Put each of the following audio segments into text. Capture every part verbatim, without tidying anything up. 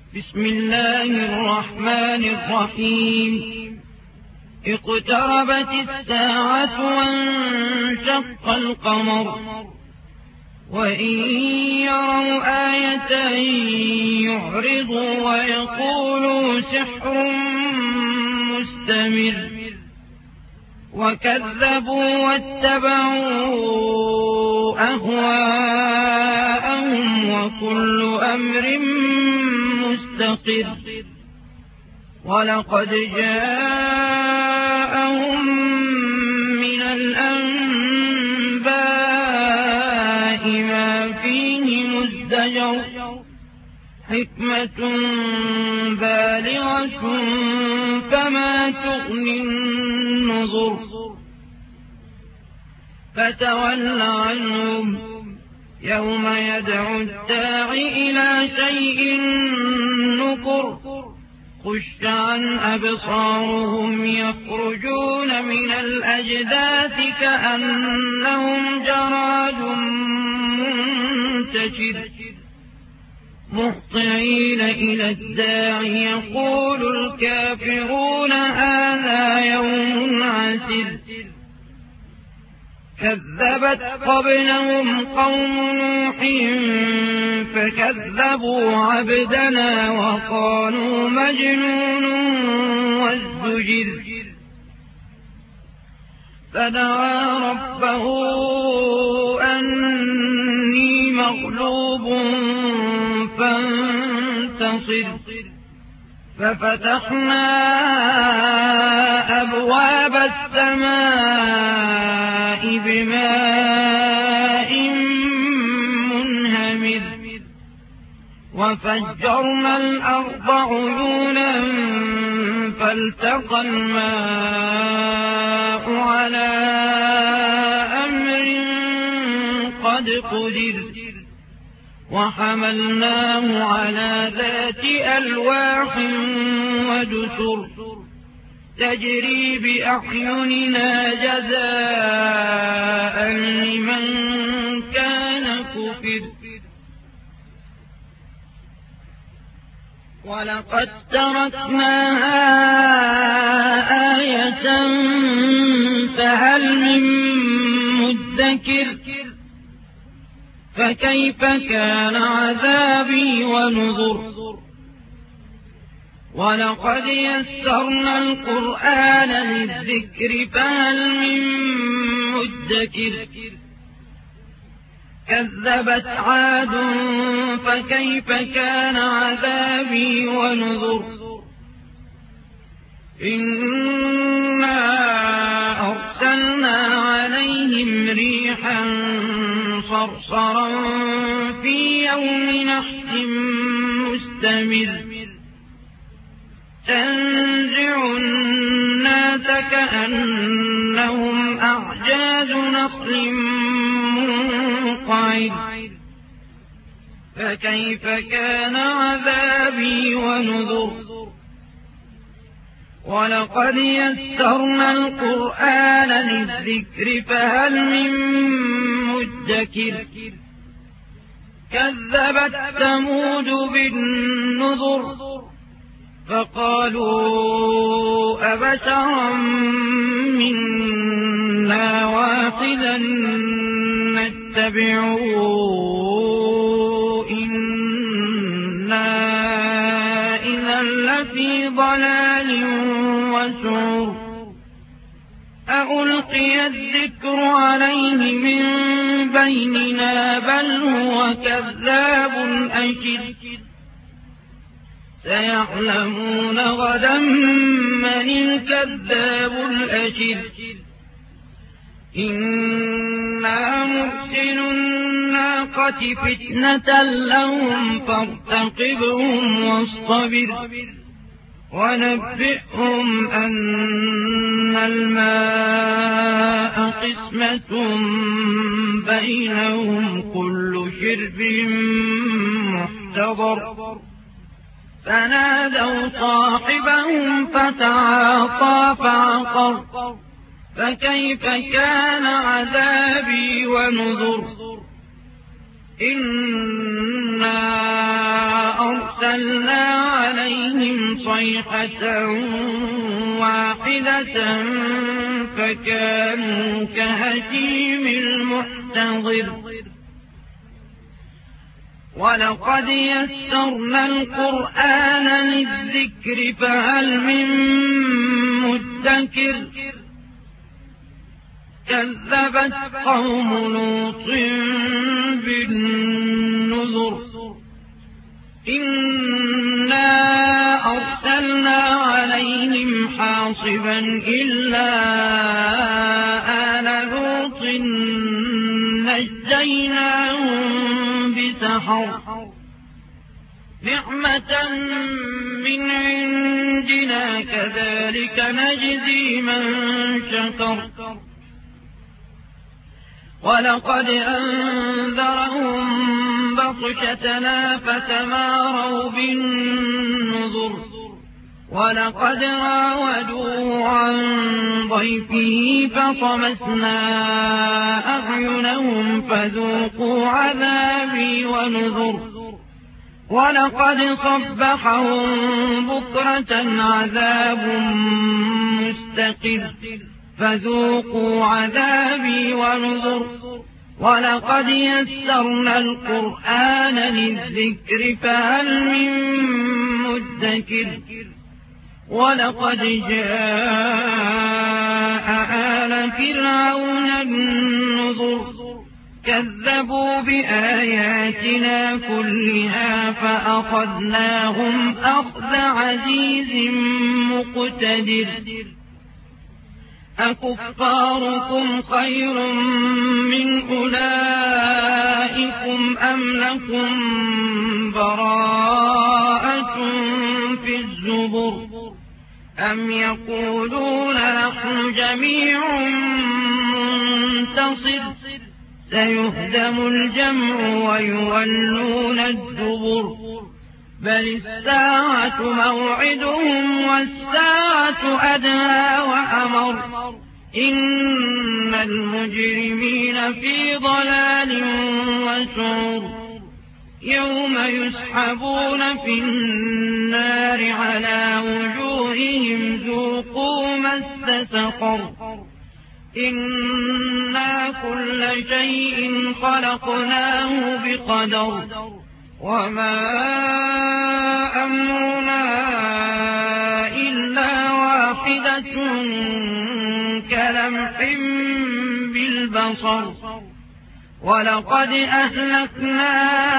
بسم الله الرحمن الرحيم اقتربت الساعة وانشق القمر وإن يروا آية يعرضوا ويقولوا سحر مستمر وكذبوا واتبعوا أهواءهم وكل أمر مستقر ولقد جاءهم من الأنباء ما فيه مزدجر حكمة بالغة فما تغني النذر فتول عنهم يوم يدعو الداعي إلى شيء نكر خش عن أبصارهم يخرجون من الأجداث كأنهم جراد منتشر مهطعين إلى الداعي يقول الكافرون هذا يوم عسر كذبت قبلهم قوم نوح فكذبوا عبدنا وقالوا مجنون وازدجر فدعا ربه أني مغلوب فانتصر ففتحنا أبواب السماء بماء منهمر وفجرنا الأرض عيونا فالتقى الماء على أمر قد قدر وحملناه على ذات ألواح ودسر تجري بأعيننا جزاء لمن كان كفر ولقد تركناها آية فهل من مدكر فكيف كان عذابي ونذر ولقد يسرنا القرآن للذكر فهل من مدكر كذبت عاد فكيف كان عذابي ونذر إنا أرسلنا عليهم ريحا صرصرا في يوم نحس مستمر تنزع الناس كأنهم أعجاز نخل منقعر فكيف كان عذابي ونذر ولقد يسرنا القرآن للذكر فهل من مدكر كذبت ثمود بالنذر فقالوا أبشرا منا واحدا نتبعه إنا إذا لفي ضلال وسعر أألقي الذكر عليه من بيننا بل هو كذاب أشر سيعلمون غدا من الكذاب الأشر إنا مرسل الناقة فتنة لهم فارتقبهم واصطبر ونبئهم أن الماء قسمة بينهم كل شرب محتضر فنادوا صاحبهم فتعاطى فعقر فكيف كان عذابي ونذر إنا أرسلنا عليهم صيحة واحدة فكانوا كهشيم المحتضر ولقد يسرنا القرآن للذكر فهل من مدكر كذبت قوم لوط بالنذر إنا أرسلنا عليهم حاصبا إلا آل لوط نجيناهم بسحر نعمة من عندنا كذلك نجزي من شكر ولقد أنذرهم بطشتنا فتماروا بالنذر ولقد راودوه عن ضيفه فطمسنا أعينهم فذوقوا عذابي ونذر ولقد صبحهم بكرة عذاب مستقر فذوقوا عذابي ونذر ولقد يسرنا القرآن للذكر فهل من مدكر ولقد جاء آل فرعون النذر كذبوا بآياتنا كلها فأخذناهم أخذ عزيز مقتدر أكفاركم خير من أولئكم أم لكم براءة في الزبر أم يقولون نحن جميع منتصر سيهدم الجمع ويولون الدبر بل الساعة موعدهم والساعة أدهى وأمر إن المجرمين في ضلال وسعر يوم يسحبون في النار على وجوههم ذوقوا مس سقر إنا كل شيء خلقناه بقدر وما أمرنا إلا واحدة كلمح بالبصر ولقد أهلكنا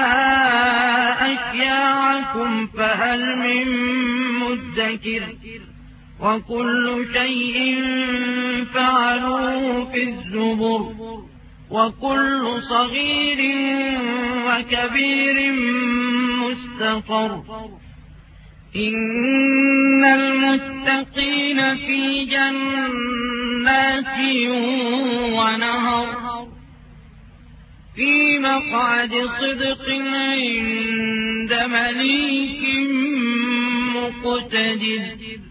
أشياعكم فهل من مدكر وكل شيء فعلوه في الزبر وكل صغير وكبير مستطر إن المتقين في جنات ونهر في مقعد صدق عند مليك مقتدر.